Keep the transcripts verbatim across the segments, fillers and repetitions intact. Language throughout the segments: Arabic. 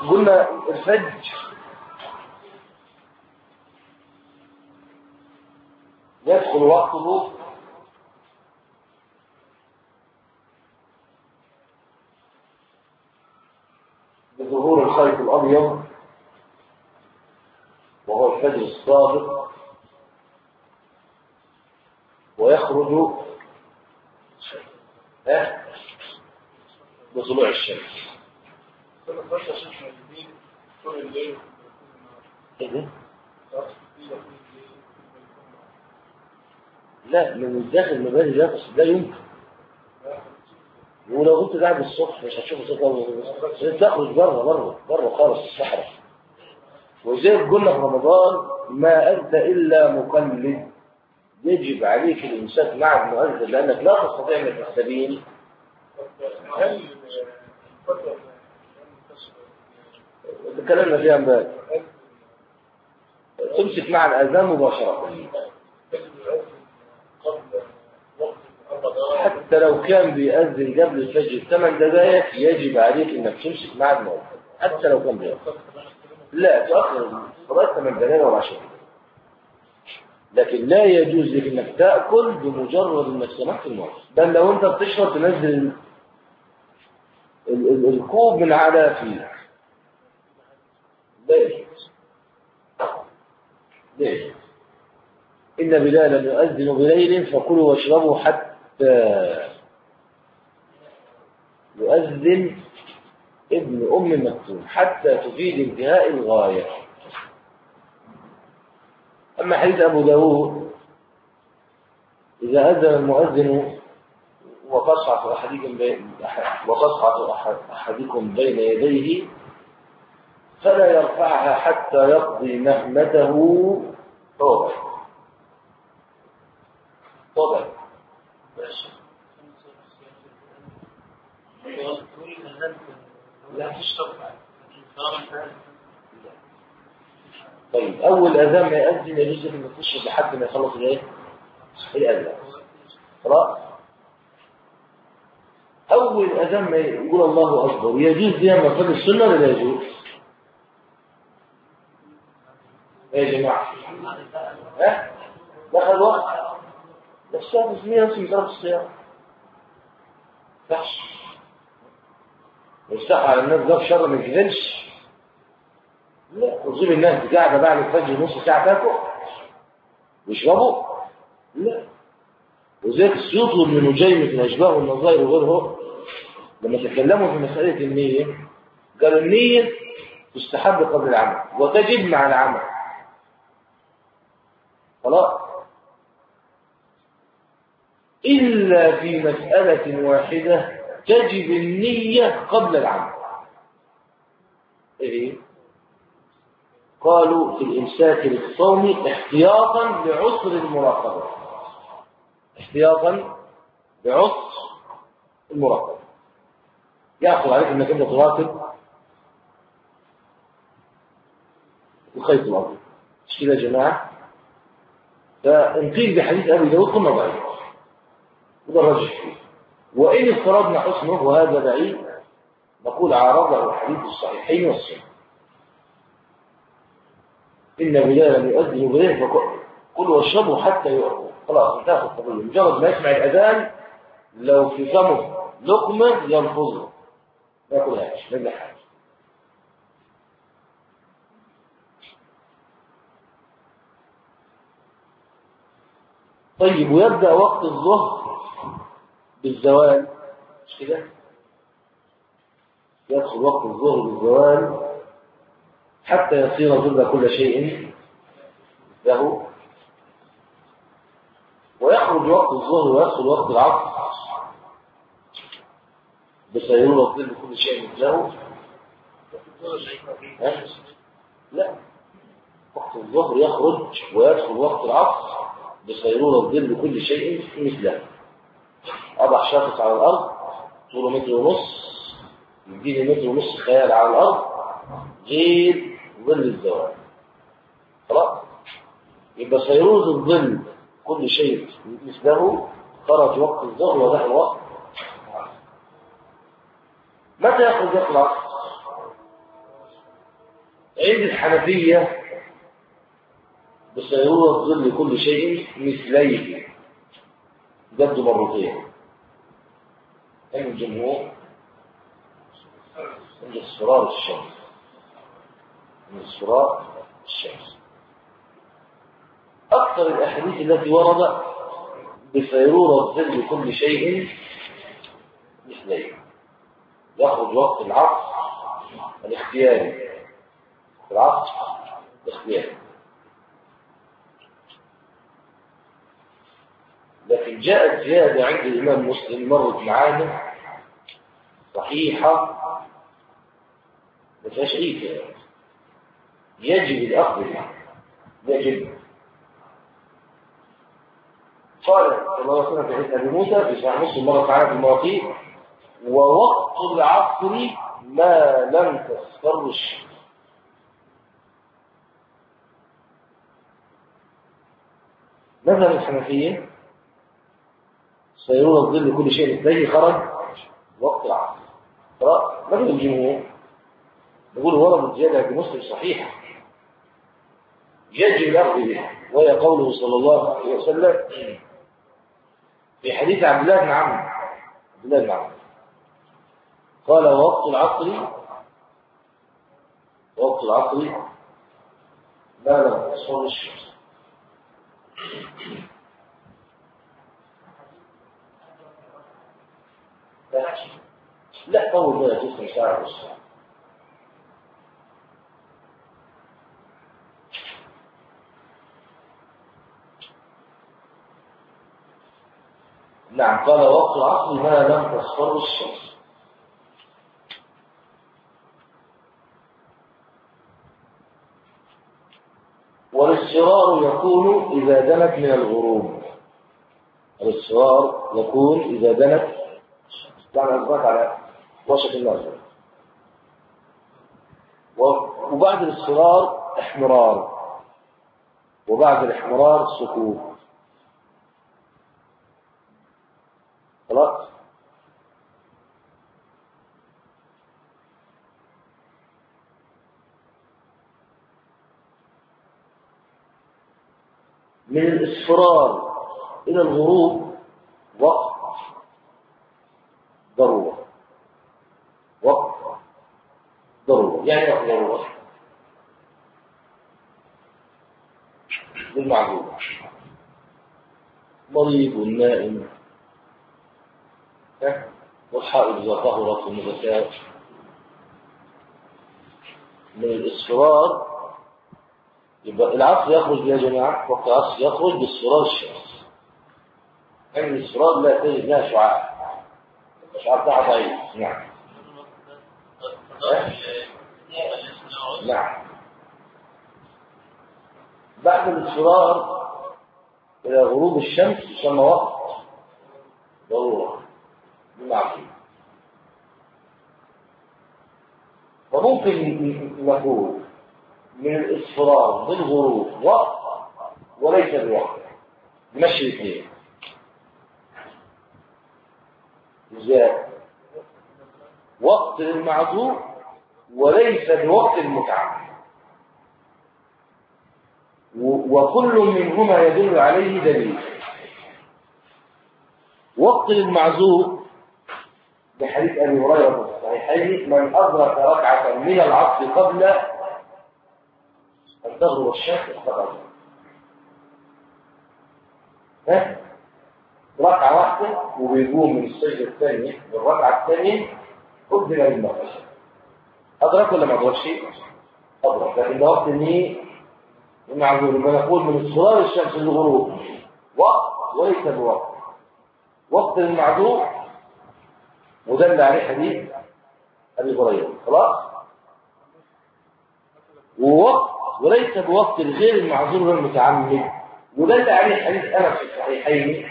قلنا الفجر يدخل وقته بظهور الخيط الأبيض وهو الفجر الصادق، ويخرج بطلوع الشمس. لا، من الداخل مبادئ ده بس ده يمكن، ولو كنت قاعد الصبح مش هتشوف الصبح، تخرج بره بره بره خالص الصحراء. وزي قلنا في رمضان ما أنت إلا مقلد، يجب عليك الإمساك مع المؤذن لأنك لا تستطيع أن تستبين. تكلمنا فيها امبارح، تمسك مع الأذان مباشرة حتى لو كان بيأذن قبل الفجر ثمان دقائق، يجب عليك انك تمسك مع المؤذن حتى لو كان بيأذن. لا تؤخر صلاة ثمان دقائق او عشر، لكن لا يجوز لك انك تأكل بمجرد انك سمعت المؤذن. بل لو انت بتشرب تنزل الكوب من على فيه، لا يجوز. ليش؟ إن بلالا يؤذن بليل فكلوا واشربوا حتى يؤذن ابن أم مكتوم، حتى تفيد انتهاء الغاية. أما حديث أبو داود إذا أذن المؤذن وقصعة أحدكم بين يديه فلا يرفعها حتى يقضي مهمته طوبة طوبة. لا تشتغل. طيب أول أذان ما يأذن يجوز أن تشرب لحد ما يخلص الإيه؟ الأذان. خلاص. أول أذان ما يقول الله أكبر يجوز ليه ما فعل السنة ولا لا يجوز؟ يا جماعة ها؟ دخل وقت الساعة اسمها اسم ضرب الصيام فحش يستحى على الناس ده شر ما يجزلش. لا، وظيب الناس قاعدة بعد الفجر نص ساعة تاكل ويشربوا. لا، وذلك السيوط وابن نجيم في الأشباه والنظائر وغيره لما تكلموا في مسألة النية قالوا النية تستحب قبل العمل وتجب مع العمل. خلاص، إلا في مسألة واحدة تجب النية قبل العمل. إيه؟ قالوا في الإمساك للصوم احتياطا لعسر المراقبة، احتياطا لعسر المراقبة. يأخذ عليك أنك أنت تراقب الخيط الأبيض. مش كده يا جماعة؟ فانقيل بحديث أبي داود قلنا ضعيف وده الرجح فيه، وإن افترضنا حسنه وهذا بعيد نقول عارضه الحديث الصحيحين والسنة. إن بلالا يؤذن بليل فكلوا واشربوا حتى يؤذن. خلاص انتهت القضية. مجرد ما يسمع الأذان لو في فمه لقمة ينفضه ما ياكلهاش، ما يبلعهاش. طيب، ويبدأ وقت الظهر بالزوال، مش كده؟ يدخل وقت الظهر بالزوال حتى يصير ظل كل شيء له، ويخرج وقت الظهر ويدخل وقت العصر بصيرورة ظل كل شيء له. لا، وقت الظهر يخرج ويدخل وقت العصر بصيرورة ظل كل شيء مثله. أضع شاخص على الأرض طوله متر ونص يديني متر ونص خيال على الأرض غير ظل الزوال. خلاص، يبقى صيرورة الظل كل شيء مثله خرج وقت الظهر ودخل وقت. متى يخرج وقت العصر؟ عند الحنفية بصيرورة ظل كل شيء مثليه جد مرتين. عند الجمهور عند اصفرار الشمس عند اصفرار الشمس. أكثر الأحاديث التي وردت بصيرورة ظل كل شيء مثليه يخرج وقت العصر الاختياري في العصر الاختياري. لكن جاءت زيادة عند الإمام مسلم مرت معانا صحيحة ما فيهاش أي كلام، يجب الأخذ بها، يجب. قال صلى الله عليه وسلم في حديث أبي موسى في صحيح مسلم مرت معانا في المواقيت: ووقت العصر ما لم تصفر الشمس. مذهب الحنفية صيرورة ظل كل شيء مثليه خرج وقت العصر. مذهب الجمهور يقول ورد زيادة في مسلم صحيحة يجب الأخذ بها، وهي قوله صلى الله عليه وسلم في حديث عبد الله بن عمرو عبد الله بن عمرو قال: ووقت العصر وقت العصر ما لم تصفر الشمس. لا طول بها تسمى ساعة ونص. نعم قال: وقت العصر ما لم تصفر الشمس. والاصفرار يكون إذا دنت من الغروب. الاصفرار يكون إذا دنت يعني أصبحت على وشك النظر. وبعد الاصفرار احمرار، وبعد الاحمرار سكوت. خلاص. من الاصفرار إلى الغروب وقت ضرورة، وقت ضرورة. يعني وقت ضرورة بالمعقول مريض والنائم والحائض إذا طهرت والنباتات. من الإصفرار يبقى العصر يخرج يا جماعة، وقت العصر يخرج باصفرار الشمس. يعني الإصفرار لا تجد لها شعاع، الشعاع بتاعها ضعيف. نعم نعم. بعد الإصفرار إلى غروب الشمس يسمى وقت ضرورة بالمعقول. وممكن نقول من الإصفرار بالغروب وقت وليس بوقت، نمشي الاثنين. إزاي؟ وقت المعذور وليس بوقت المتعمد، وكل منهما يدل عليه دليل. وقت المعذور بحديث أبي هريرة في الصحيحين: من أدرك ركعة من العصر قبل أن تغرب الشمس فقد ها ركعة واحدة وبيقوم من السجدة الثانية بالركعة الثانية قدم للمغرب. أدرك ولا ما أدركش؟ أدرك. لكن ده وقت النية المعذور لما نقول من اصفرار الشمس للغروب وقت وليس بوقت. وقت المعذور ودل عليه حديث أبي هريرة. خلاص. ووقت وليس بوقت الغير المعذور والمتعمد ودل عليه حديث أنس في الصحيحين: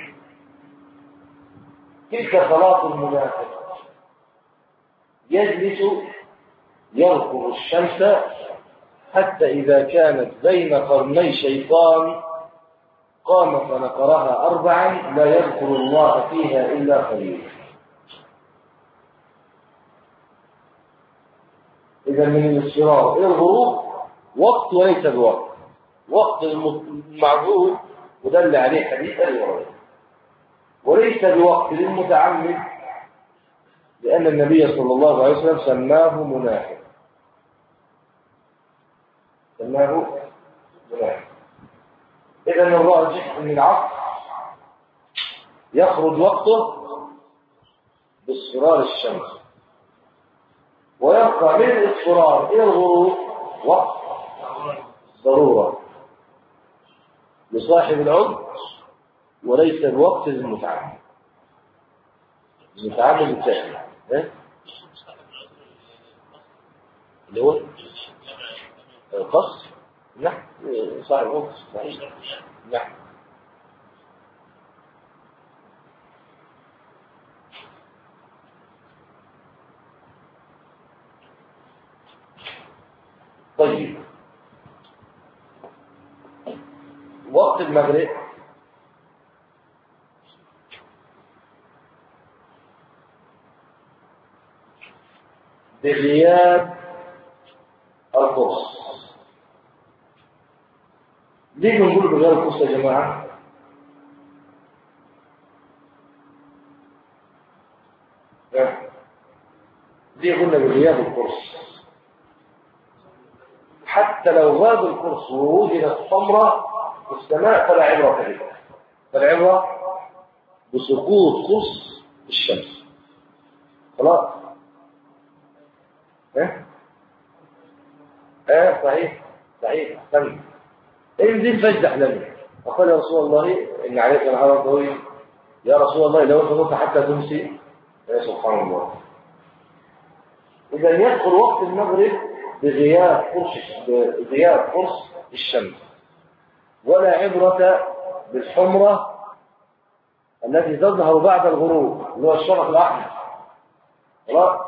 تلك صلاة المنافق يجلس يرقب الشمس حتى إذا كانت بين قرني شيطان قام فنقرها أربعا لا يذكر الله فيها إلا قليلا. إذا من الاصفرار إلى الغروب وقت وليس بوقت. وقت المعذور ودل عليه حديث أبي هريرة، وليس بوقت للمتعمد لأن النبي صلى الله عليه وسلم سماه منافق، سماه منافق. إذن الراجح أن العصر يخرج وقته باصفرار الشمس، ويبقى من الاصفرار إلى الغروب وقت ضرورة لصاحب العذر وليس الوقت للمتعمد. المتعمد الثاني اللي هو القصر. نعم صاحب العذر صحيح. نعم. طيب وقت المغرب بغياب القرص. ليه بنقول بغياب القرص يا جماعة؟ ليه قلنا بغياب القرص؟ حتى لو غاب القرص ووجدت حمرة في السماء فلا عبرة به، فالعبرة بسقوط قرص الشمس. خلاص؟ ها؟ اه صحيح صحيح. استنى انزل فاجدح لنا. فقال يا رسول الله ان عليك نهارا طويل. يا رسول الله لو انت نطق حتى تمسي. يا سبحان الله. اذا يدخل وقت المغرب بغياب قرص بغياب قرص الشمس، ولا عبرة بالحمرة التي تظهر بعد الغروب اللي هو الشفق الأحمر. خلاص؟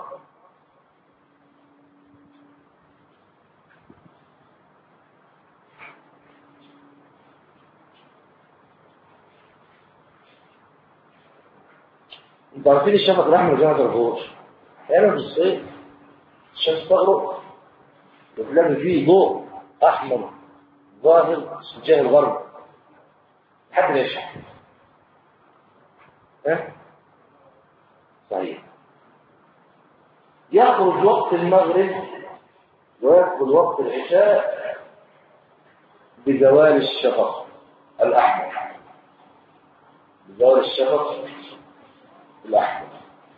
انتوا عارفين الشفق الأحمر جماعة الغروب أحيانا في الصيف الشمس تغرب وتلاقي فيه ضوء أحمر ظاهر اتجاه الغرب حتى العشاء. ها؟ صحيح. يخرج وقت المغرب ويدخل وقت العشاء بزوال الشفق الأحمر، بزوال الشفق الأحمر.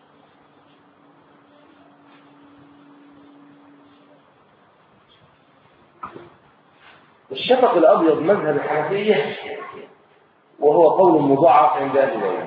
الشفق الأبيض مذهب الحنفية وهو قول مضاعف عند أهل العلم،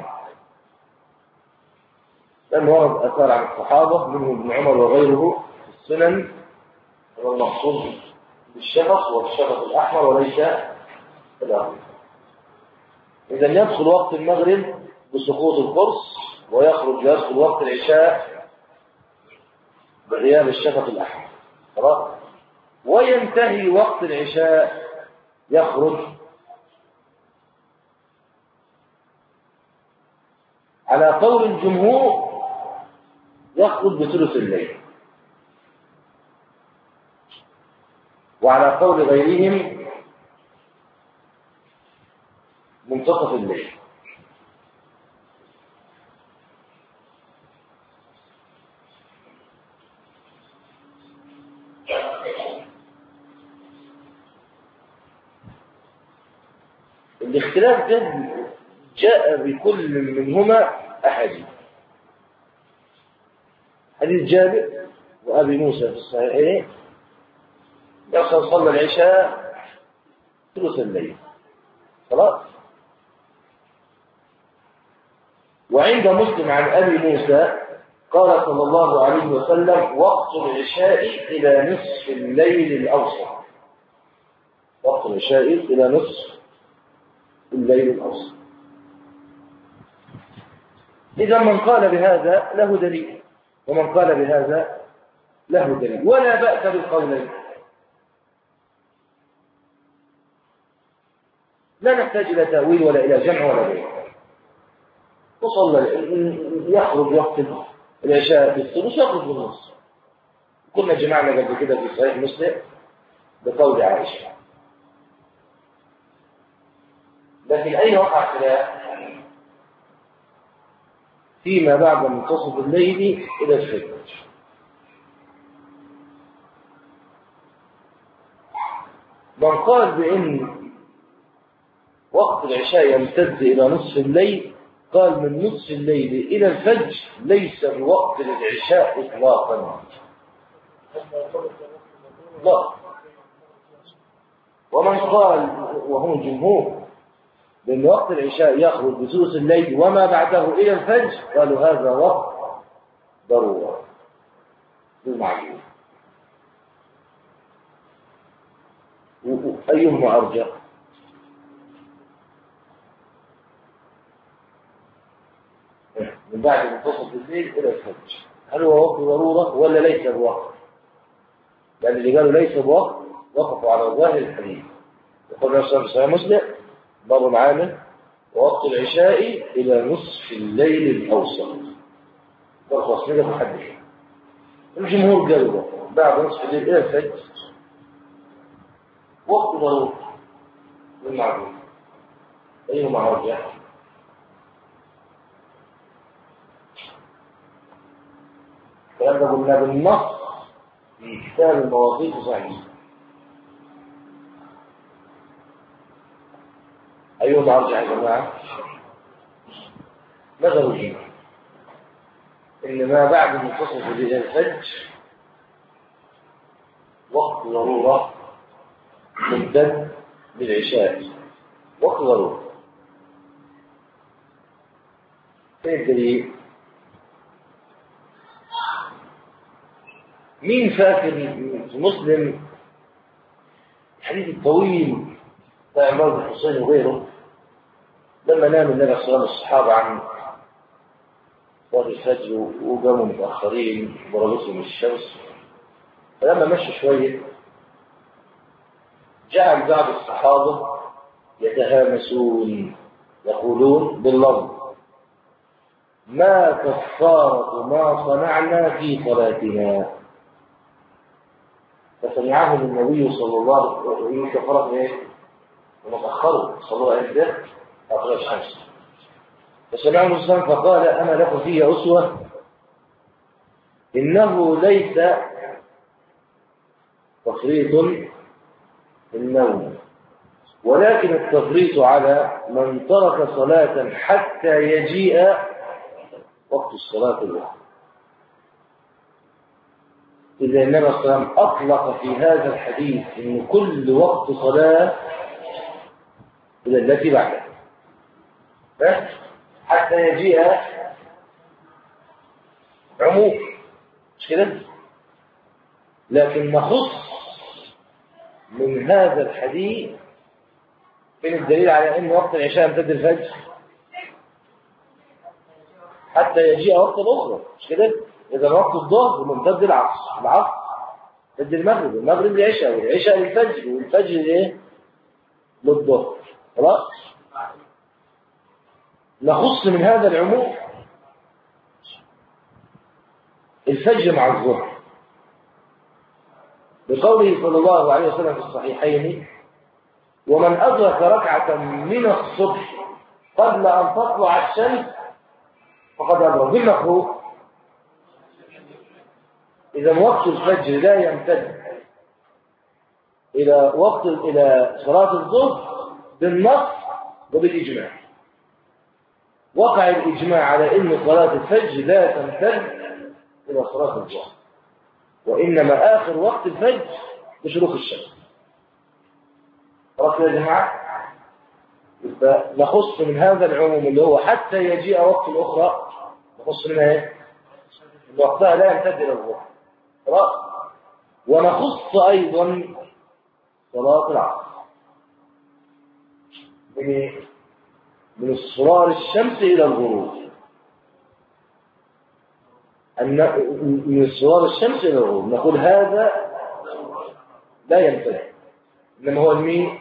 لأنه ورد آثار عن الصحابة منهم ابن عمر وغيره في السنن، والمقصود بالشفق والشفق الأحمر وليس الأبيض. إذا يدخل وقت المغرب بسقوط القرص ويخرج يدخل وقت العشاء بغياب الشفق الأحمر. خلاص؟ وينتهي وقت العشاء يخرج على قول الجمهور يخرج بثلث الليل، وعلى قول غيرهم منتصف الليل. الاختلاف ده جاء بكل منهما أحاديث. حديث جابر وأبي موسى في الصحيحين يصل صلى العشاء ثلث الليل. خلاص؟ وعند مسلم عن أبي موسى قال صلى الله عليه وسلم وقت العشاء إلى نصف الليل الأوسط. وقت العشاء إلى نصف الليل الأوسط. إذا من قال بهذا له دليل، ومن قال بهذا له دليل، ولا بأس بالقولين. لا نحتاج إلى تأويل ولا إلى جمع ولا غيره. وصلنا يخرج وقت العشاء بالثلث يخرج بالنص. كنا جمعنا قبل كده في صحيح مسلم بقول عائشة. لكن أين وقع الخلاف؟ فيما بعد منتصف الليل إلى الفجر. من قال بأن وقت العشاء يمتد إلى نصف الليل قال من نصف الليل إلى الفجر ليس بوقت للعشاء إطلاقا. لا. ومن قال وهم الجمهور بأن وقت العشاء يخرج بثلث الليل وما بعده إلى الفجر قالوا هذا وقت ضرورة بالمعلوم. أيهما أرجح؟ من بعد منتصف الليل إلى الفجر هل هو وقت ضرورة ولا ليس بوقت؟ لأن اللي قالوا ليس بوقت وقفوا على ظاهر الحديث. يقول الرسول صلى الله عليه وسلم باب معانا ووقت العشاء إلى نصف الليل الأوسط. فرصة كده محدث. الجمهور قالوا بعد نصف الليل إلى الفجر وقت ضرورة بالمعلوم. أيهما أرجح؟ الكلام ده قلنا بالنص في كتاب المواقيت صحيح. أيهما أرجح يا جماعة؟ نظر الجمهور إن ما بعد منتصف الليل الفجر وقت ضرورة ممتد للعشاء. وقت ضرورة. فين الدليل؟ مين فاكر في مسلم الحديث الطويل بتاع عمران بن حسين وغيره لما نام النبي صلى الله عليه وسلم الصحابة عن وقت الفجر وقاموا متأخرين ضربتهم الشمس، فلما مشوا شوية جعل بعض الصحابة يتهامسون يقولون باللفظ ما كفارة ما صنعنا في صلاتنا. فسمعهم النبي صلى الله عليه وسلم كفارة ايه؟ ومتأخروا صلوا عليه ده أطلع الشمس. فسمعهم الإسلام فقال أنا لكم فيه أسوة إنه ليس تفريط في النوم ولكن التفريط على من ترك صلاة حتى يجيء وقت الصلاة الأخرى. إذا النبي صلى الله عليه وسلم أطلق في هذا الحديث إن كل وقت صلاة إلى التي بعدها حتى يجيء عموم مش كده؟ لكن نخص من هذا الحديث فين الدليل على أن وقت العشاء يمتد الفجر حتى يجيء وقت الأخرى مش كده؟ إذا وقت الظهر ممتد العصر العصر يمتد المغرب المغرب للعشاء والعشاء للفجر والفجر لإيه؟ للظهر. خلاص؟ نخص من هذا العموم الفجر مع الظهر بقوله صلى الله عليه وسلم في الصحيحين ومن أدرك ركعة من الصبح قبل أن تطلع الشمس فقد أدرك. بالمفهوم إذا وقت الفجر لا يمتد إلى وقت إلى صلاة الظهر بالنص وبالإجماع. وقع الإجماع على أن صلاة الفجر لا تمتد إلى صلاة الظهر وإنما آخر وقت الفجر بشروق الشمس. خلاص يا جماعة؟ نخص من هذا العموم اللي هو حتى يجيء وقت الأخرى نخص منها إيه؟ إن وقتها لا يمتد إلى الظهر. خلاص؟ ونخص أيضا صلاة العصر من من اصفرار الشمس إلى الغروب. أن من اصفرار الشمس إلى الغروب نقول هذا لا يمتد إنما هو المين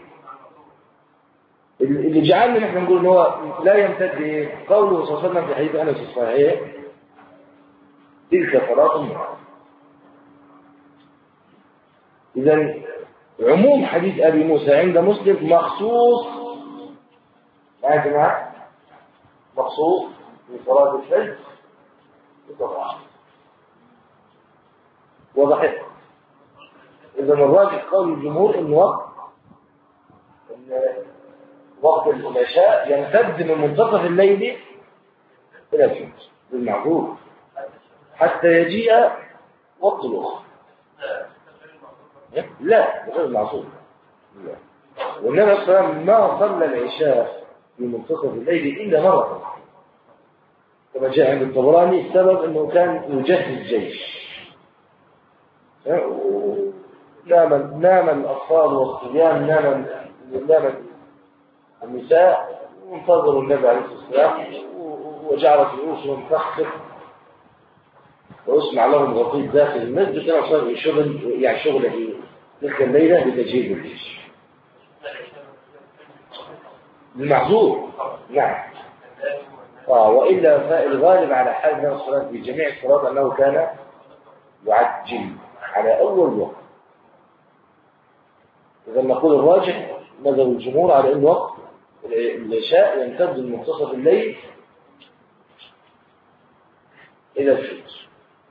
اللي جعلنا نحن نقول إن هو لا يمتد إيه؟ قوله صلى الله عليه وسلم في حديث أنس الصحيح تلك صلاة النهار. إذن عموم حديث أبي موسى عند مسلم مخصوص يا جماعة، مخصوص في صلاة الفجر بطبعا وضحت. إذا الراجح قول الجمهور إن وقت إن وقت العشاء يمتد من منتصف الليل إلى الشمس بالمعقول حتى يجيء وقت الأخرى. لا غير المعصوم. لا. والنبي صلى الله عليه وسلم ما صلى العشاء في منتصف الليل إلا مرة كما جاء عند الطبراني. السبب أنه كان يجهز جيش، نام نام الأطفال والصبيان، نام نام النساء وانتظروا النبي عليه الصلاة والسلام، وجعلت رؤوسهم تخطف ويسمع لهم غطيط داخل المسجد. كانوا صاروا شغل يعني شغل في تلك الليلة بتجهيز الجيش المعذور. نعم. آه وإلا فالغالب على حال النبي صلى الله عليه وسلم في جميع الصلاة أنه كان يعجل على أول وقت. إذا نقول الراجح مذهب الجمهور على أن وقت العشاء يمتد من منتصف الليل إلى الشمس.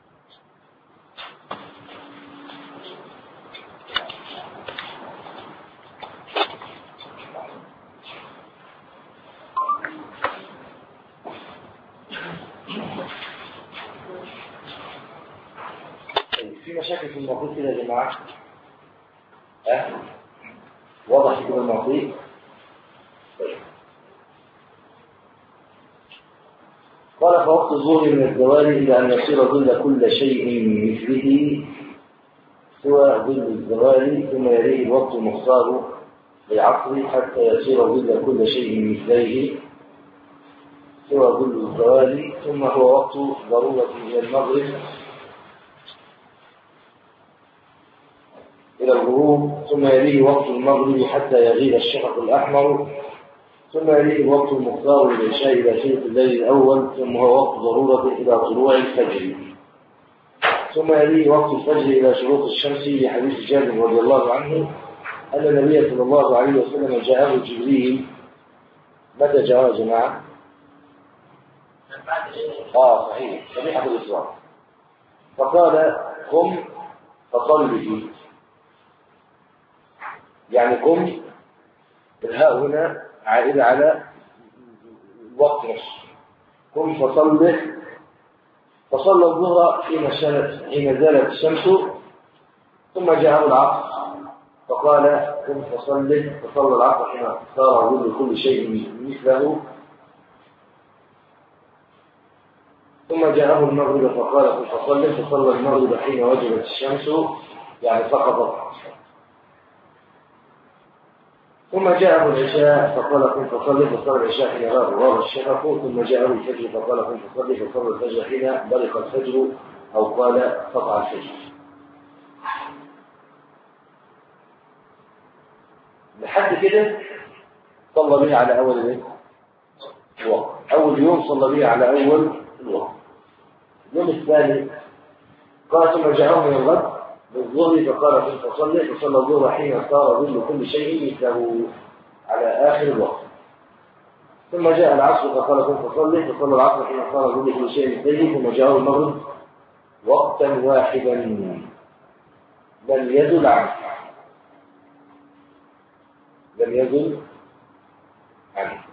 في مشاكل في الموضوع كده يا جماعة؟ أه؟ واضح كده الموضوع؟ قال فوقت الظهر من الزوال إلى أن يصير ظل كل شيء مثله سوى ظل الزوال، ثم يليه الوقت المختار للعصر حتى يصير ظل كل شيء مثله سوى ظل الزوال، ثم هو وقت ضرورة إلى المغرب إلى الغروب، ثم يليه وقت المغرب حتى يغيب الشفق الأحمر، ثم يليه الوقت المختار للعشاء إلى ثلث الليل الأول، ثم هو وقت ضرورة إلى طلوع الفجر، ثم يليه وقت الفجر إلى شروق الشمس لحديث جابر رضي الله عنه أن النبي صلى الله عليه وسلم جاءه جبريل. متى جاءه يا جماعة؟ آه صحيح، صحيح الإسراء. فقال قم فصل به، يعني قم الهاء هنا عائدة على وقت نفسه. قم فصل فصلى الظهر حين حين زالت الشمس، ثم جاءه العصر فقال قم فصل فصلى العصر حين صار ظل كل شيء مثله، ثم جاءه المغرب فقال قم فصل فصلى المغرب حين وجبت الشمس يعني سقطت، ثم جاءه العشاء فقال قم فصل فصلى العشاء حين غاب الشفق، ثم جاءه الفجر فقال قم فصل فصلى الفجر حين برق الفجر أو قال قطع الفجر. لحد كده صلى به على أول الوقت. أول يوم صلى به على أول الوقت. اليوم الثاني قال ثم جاءه من الغد بالظهر فقال قم فصل فصلى الظهر حين صار ظل كل شيء مثله على آخر الوقت، ثم جاء العصر فقال قم فصل فصلى العصر حين صار ظل كل شيء مثله، ثم جاءه المغرب وقتا واحدا لم يزل عنه لم يزل عنه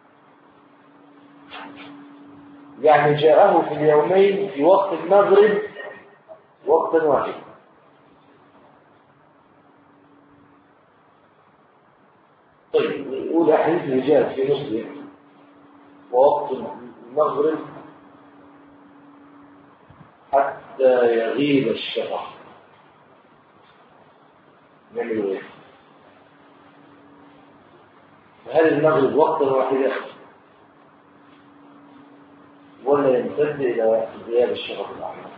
يعني جاءه في اليومين في وقت المغرب وقتا واحدا. طيب نقول أحاديث الرجال في مسلم ووقت المغرب حتى يغيب الشفق، نعمل ايه؟ فهل المغرب وقتا واحدا ولا يمتد إلى غياب الشفق الأحمر؟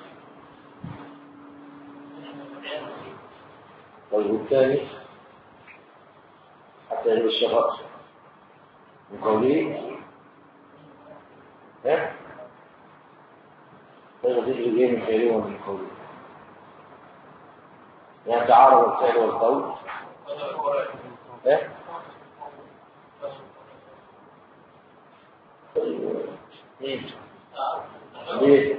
طيب والثاني حتى يغيب الشفق من قوله ها؟ طيب ذكر ايه من خيره ومن قوله؟ يعني تعارض الفعل والقول ايه ليه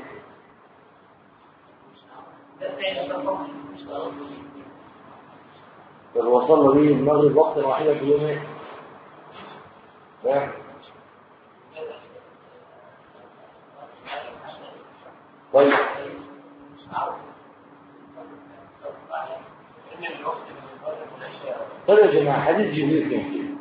طب وصلنا بيه المغرب وقت واحدة في يومين ها طيب طيب يا جماعة حديث جبريل كيف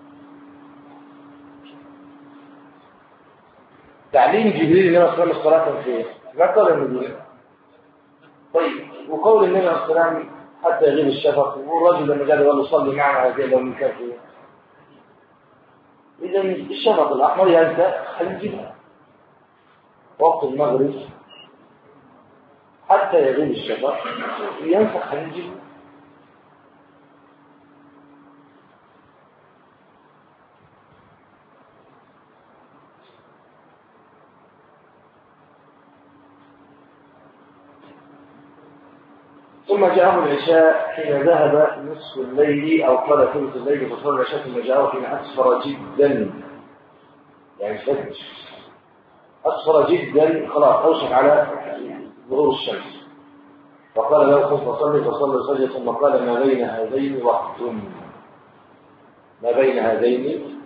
تعليم جبريل النبي صلى الله عليه وسلم الصلاة فيه ما قال النبي طيب وقول النبي صلى الله عليه وسلم حتى يغيب الشفق والرجل لما قال له صلي معنا هذه لو من كان فيه إذا الشفق الأحمر ينسى حديث جبريل وقت المغرب حتى يغيب الشفق ينسى حديث جبريل ثم جاءه العشاء حين ذهب نصف الليل أو قال ثلث الليل فصلى العشاء ثم جاءه حين أسفر جدا يعني فجر أسفر جدا خلاص أوشك على ظهور الشمس فقال له قم فصلي فصلى سجد ثم قال ما بين هذين وقت ما بين هذين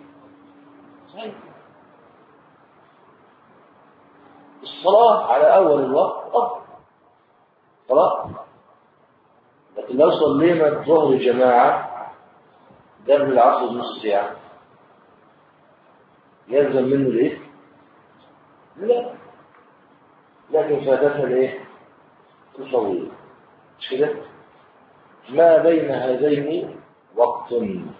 الصلاة على أول الوقت أفضل صلاة لكن لو صلينا الظهر جماعة قبل العصر نص ساعة يلزم منه الايه؟ لا لكن فاتتنا الايه؟ الطويل مش كده؟ ما بين هذين وقت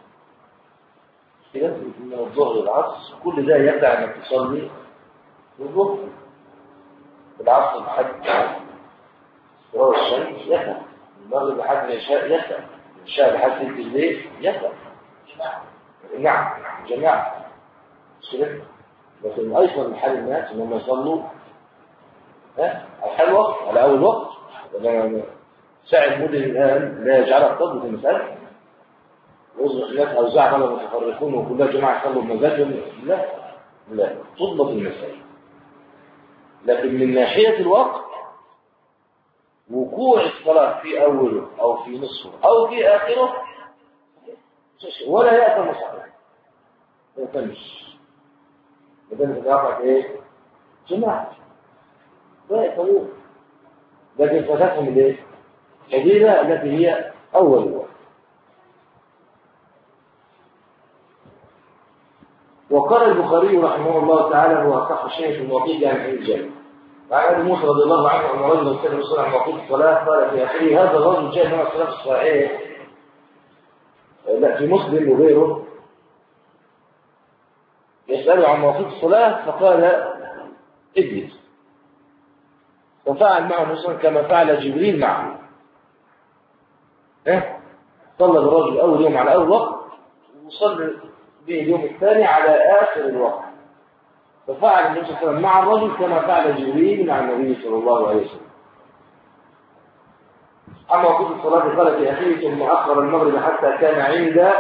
كده من الظهر للعصر كل ده يدعي انك تصلي الظهر بالعصر لحد ظهور الشمس يفهم المغرب لحد العشاء يفهم العشاء لحد ثلث الليل يفهم نعم جماعة كده لكن ايضا من حال الناس انهم يصلوا ها على حال وقت على اول وقت ساعة المدن الان لا يجعلها تضبط المسألة ويصبح الناس اوزاع ولا متفرقون وكلها جماعة يصلوا بمزاجهم لا لا تضبط المسألة لكن من ناحية الوقت وقوع الصلاة في أوله أو في نصفه أو في آخره ولا يأتي مصحف ما يتمش بدل تتعرف إيه جماعة لا يتموه لكن فتاتهم الإيه الفضيلة التي هي أول الوقت وقال البخاري رحمه الله تعالى هو أصح شيء في المواقيت عن الجنة وعن ابي موسى رضي الله عنه ان رجلا كان يصلي عن مواقيت الصلاه قال في اخره هذا الرجل جاء من الصلاه الصحيح لا في مسلم وغيره يساله عن مواقيت الصلاه فقال اجلس ففعل معه مسلم كما فعل جبريل معه ها صلى بالرجل اول يوم على اول وقت وصلى به اليوم الثاني على اخر الوقت ففعل النبي صلى الله عليه وسلم مع الرجل كما فعل جبريل مع النبي صلى الله عليه وسلم. أما وقت الصلاة قال في أخيه ثم أخر المغرب حتى كان عند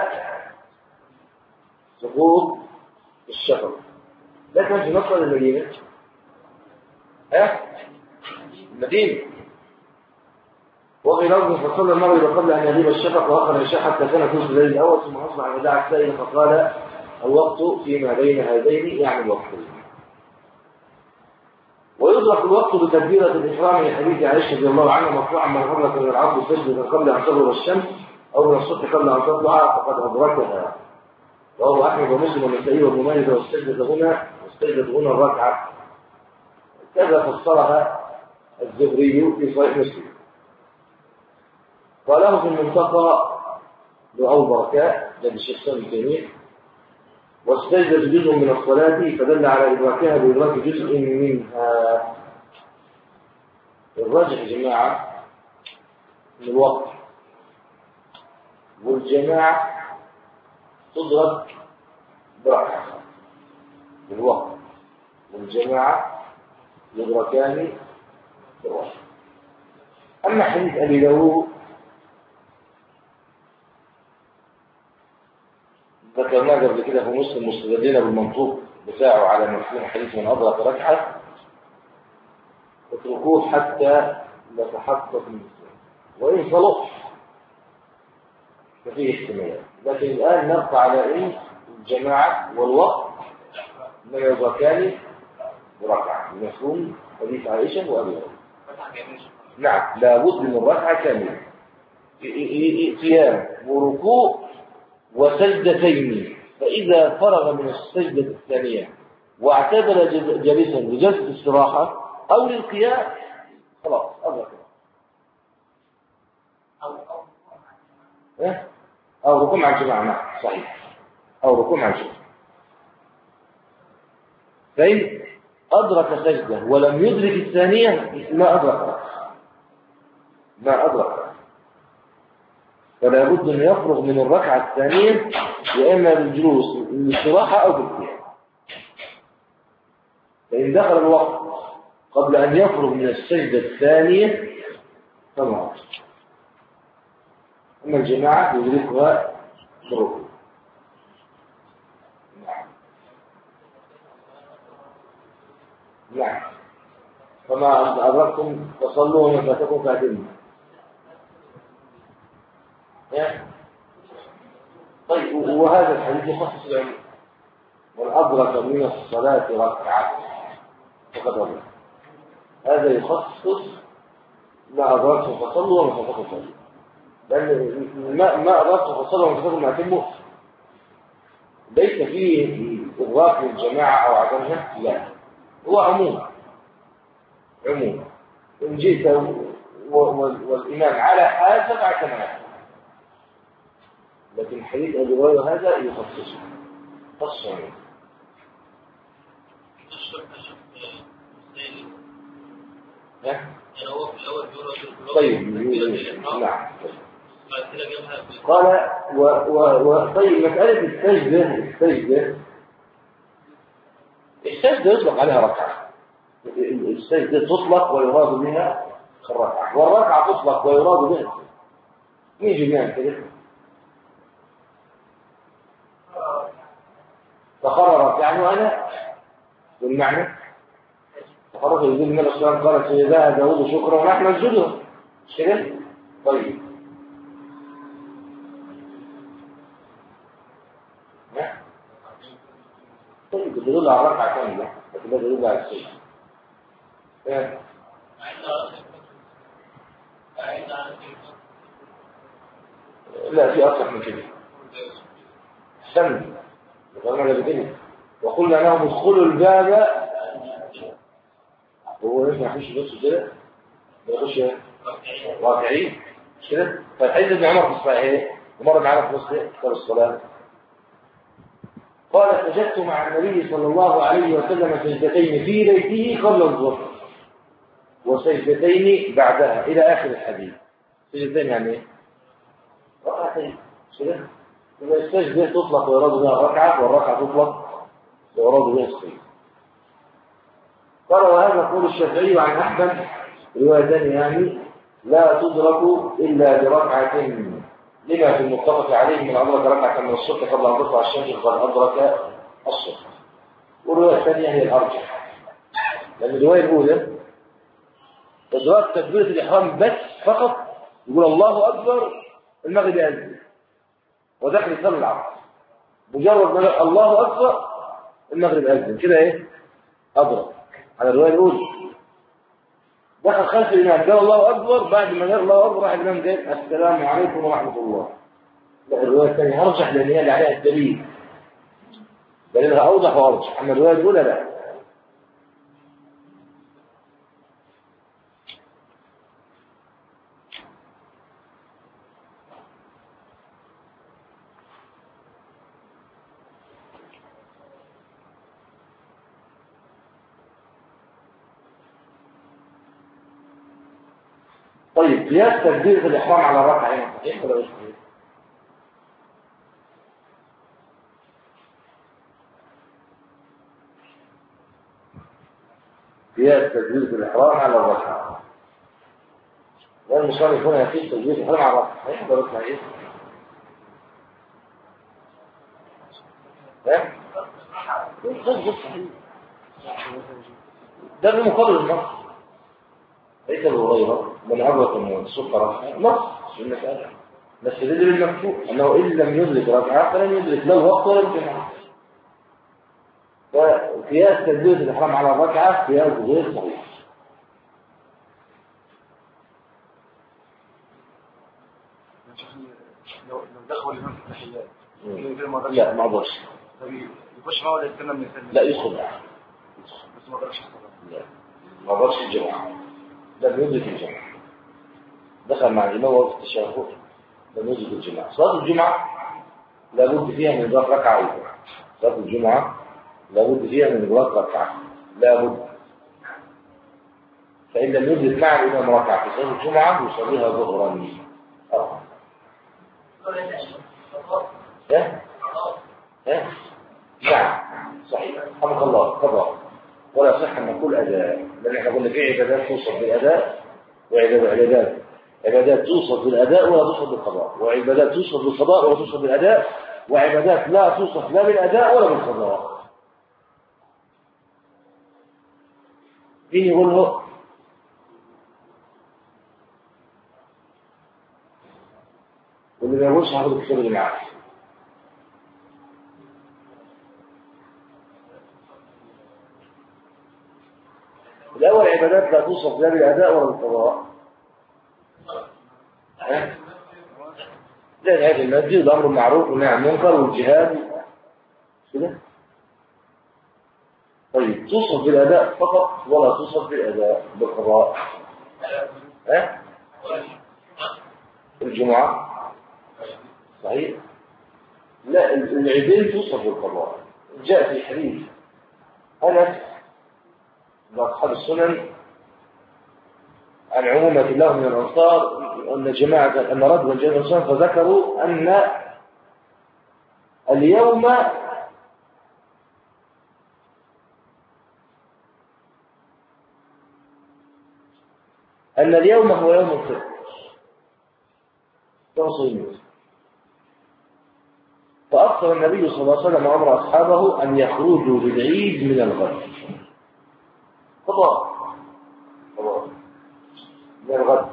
سقوط الشفق. ده كان في مصر المدينة. ها؟ المدينة. وفي لفظ فصلى المغرب قبل أن يغيب الشفق وأخر العشاء حتى كان ثلث الليل الأول ثم أصبح وداع السائل فقال الوقت فيما بين هذين يعني الوقتين. ويطلق الوقت بتكبيرة الإحرام لحديث عائشة رضي الله عنها مرفوعا من أدرك من العصر سجدة قبل أن تغرب الشمس أو من الصبح قبل أن تطلع فقد أدركها. وهو أحمد ومسلم والنسائي وابن ماجه والسجدة هنا والسجدة هنا الركعة كذا فسرها الزهري في صحيح مسلم. قاله في المنتقى لأبو بركاء ده الشيخ سامي التيمية والسجدة جزء من الصلاة فدل على إدراكها بإدراك جزء منها. الراجح يا جماعة من الوقت والجماعة تدرك بركة بالوقت والجماعة يدركان بالوقت. أما حديث أبي داود ذكرناه قبل كده في مسلم مستدلين بالمنطوق بتاعه على مفهوم حديث من أدرك ركعة، اتركوه حتى نتحقق من السنة، وإن صلح ففيه احتمال. لكن الآن نبقى على إيه الجماعة والوقت ما يدركان بركعة بمفهوم حديث عائشة وأبي هريرة. نعم لابد من ركعة كاملة، قيام وركوع وسجدتين، فإذا فرغ من السجدة الثانية واعتدل جالسا لجلسة استراحة أو للقيام خلاص أدرك. إيه؟ أو ركوع مع الجماعة. نعم صحيح، أو ركوع مع الجماعة. فإن أدرك سجدة ولم يدرك الثانية ما أدرك ما أدرك فلا بد أن يفرغ من الركعة الثانية، يا إما بالجلوس للاستراحة أو بالقيام. فإن دخل الوقت قبل أن يفرغ من السجدة الثانية فما. أما الجماعة يدركها بالركوع. نعم فما أدركتم فصلوا وما فاتكم فاتموا. طيب وهذا الحديث يخصص العلم، من أدرك من الصلاة ركعة فقد أدرك. هذا يخصص ما أدركتم فصلوا وما فاتكم فاتموا، لأن ما ما أدركتم فصلوا وما فاتكم فاتموا ليس فيه إدراك للجماعة أو عدمها، لا هو عموم عموم. إن جئت والإمام على حال سبع كمالات، لكن حديث أبي هريرة هذا يخصصه خصه. طيب نعم. قال و و طيب مسألة السجدة السجدة السجدة يطلق عليها ركعة. السجدة تطلق ويراد بها الركعة، والركعة تطلق ويراد بها يجي جميعا كده. تقرر يعني وأنا بالمعنى تقرر يقول من الأسلام قالت سيداء داود شكرا ونحن نسجدها كده. طيب طيب تدل على ركعة كاملة لكن لا تدل على السجد. لا في أصح من كده. سند وقالنا لبدني وقلنا لهم ادخلوا الباب. هو ليش ما يخش بس كده يخش راكعين كده. فالحديث ابن عمر في الصحيح ومر معنا في نص كتاب الصلاة قال سجدت مع النبي صلى الله عليه وسلم سجدتين في بيته قبل الظهر وسجدتين بعدها إلى آخر الحديث. سجدتين يعني ايه؟ ركعتين كده. إذا السجدة تطلق ويراد بها الركعة والركعة تطلق ويراد بها السجدة. قال وهذا قول الشافعي عن أحمد روايتان يعني لا تدرك إلا بركعة لما في المتفق عليه من أدرك ركعة من الصبح قبل أن تطلع الشمس قد أدرك الصبح. والرواية الثانية هي الأرجح، لأن الرواية الأولى إدراك تكبيرة الإحرام بس فقط، يقول الله أكبر المغرب يأذن ودخل يصلي العصر، مجرد ما الله أكبر المغرب يأذن كده إيه أدرك على الرواية الأولى. دخل خلف الإمام قال الله أكبر، بعد ما قال الله أكبر راح الإمام قال السلام عليكم ورحمة الله. لا الرواية الثانية أرجح لأن هي اللي عليها الدليل، دليلها أوضح وأرجح، أما الرواية الأولى لا. طيب قياس تكبيرة الإحرام على الركعة هنا صحيح ولا مش صحيح؟ قياس تكبيرة الإحرام على الركعة، والمصلي هنا يقيس تكبيرة الإحرام على الركعة صحيح ولا مش صحيح؟ ها؟ ده بمقابل النص. ليس الغيرة من أبرك من السكرة نص في المسألة، بس تدري المكتوب أنه إن لم يدرك ركعة فلن يدرك له وقت ولا الجمعة. فقياس تكبيرة الإحرام على الركعة قياس غير صحيح. لو لو دخل الإمام في التحيات لا ما أقدرش. يخش معه ولا يتكلم من الثاني؟ لا يدخل معه بس ما قدرش يصلي. لا ما أقدرش الجمعة، لم يدرك الجمعة. دخل مع الإمام وقت التشهد لم يدرك الجمعة. صلاة الجمعة لابد فيها من إدراك ركعة أولى. صلاة الجمعة لابد فيها من إدراك ركعة لابد. فإن لم يدرك مع الإمام ركعة في صلاة الجمعة يصليها ظهرا. أه ها ها نعم صحيح. رحمك الله قضاء ولا صح أن نقول أداء، لأن احنا قلنا في عبادات توصف بالأداء وعبادات عبادات توصف بالأداء ولا توصف بالقضاء، وعبادات توصف بالقضاء ولا توصف بالأداء، وعبادات لا توصف لا بالأداء ولا بالقضاء. مين يقول له؟ واللي ما يقولش هاخد الكتاب اللي معاك. الأول عبادات لا توصف لا بالأداء ولا بالقضاء. ها؟ لا هذا المسجد الأمر معروف والنهي عن المنكر والجهاد كده. طيب توصف بالأداء فقط ولا توصف بالأداء بالقضاء؟ ها؟ الجمعة صحيح؟ لا العيدين توصف بالقضاء. جاء في حديث أنس أصحاب السنن عن عمومة الله من الأنصار أن جماعة أن رجلا جاء من الأنصار فذكروا أن اليوم أن اليوم هو يوم الفطر توصيل. فأكثر النبي صلى الله عليه وسلم أمر أصحابه أن يخرجوا للعيد من الغد. قضاء قضاء من الغد،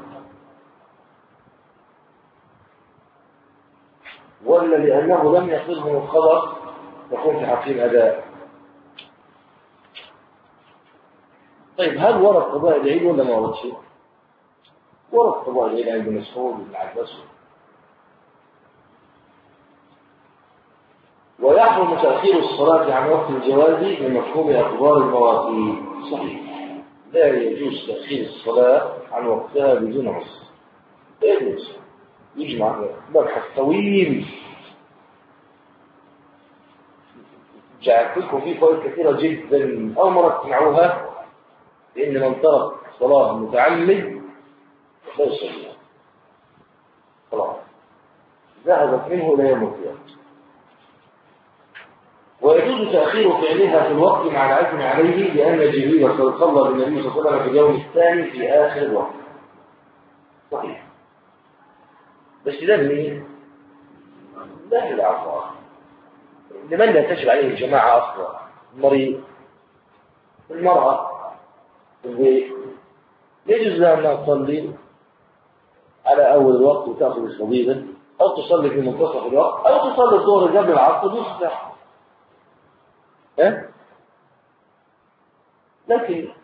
ولا لأنه لم يصلهم الخبر يكون في حقهم أداء. طيب هل ورد قضاء العيد ولا ما ورد شيء؟ ورد قضاء العيد عند مسعود بن عباس. ويحرم تأخير الصلاة عن وقت الجواز من مفهوم أخبار المواقيت. صحيح لا يجوز تأخير الصلاة عن وقتها بدون عذر. لا يجوز. يجمع مبحث طويل جعلت لكم فيه فوائد كثيرة جدا أول مرة تسمعوها، لأن من ترك صلاة متعمد لا يصلي خلاص ذهبت منه إلى يوم القيامة. ويجوز تأخير فعلها في الوقت مع العزم عليه، لأن جبريل صلى بالنبي صلى الله عليه وسلم في اليوم الثاني في آخر الوقت. صحيح. بس ده مين؟ لا العفو لمن لا تجب عليه الجماعة أصلا. المريض، المرأة، البيت، يجوز لها أنها تصلي على أول الوقت وتأخذ الصبيبة، أو تصلي في منتصف الوقت، أو تصلي الظهر قبل العصر يصبح. أه؟ لكن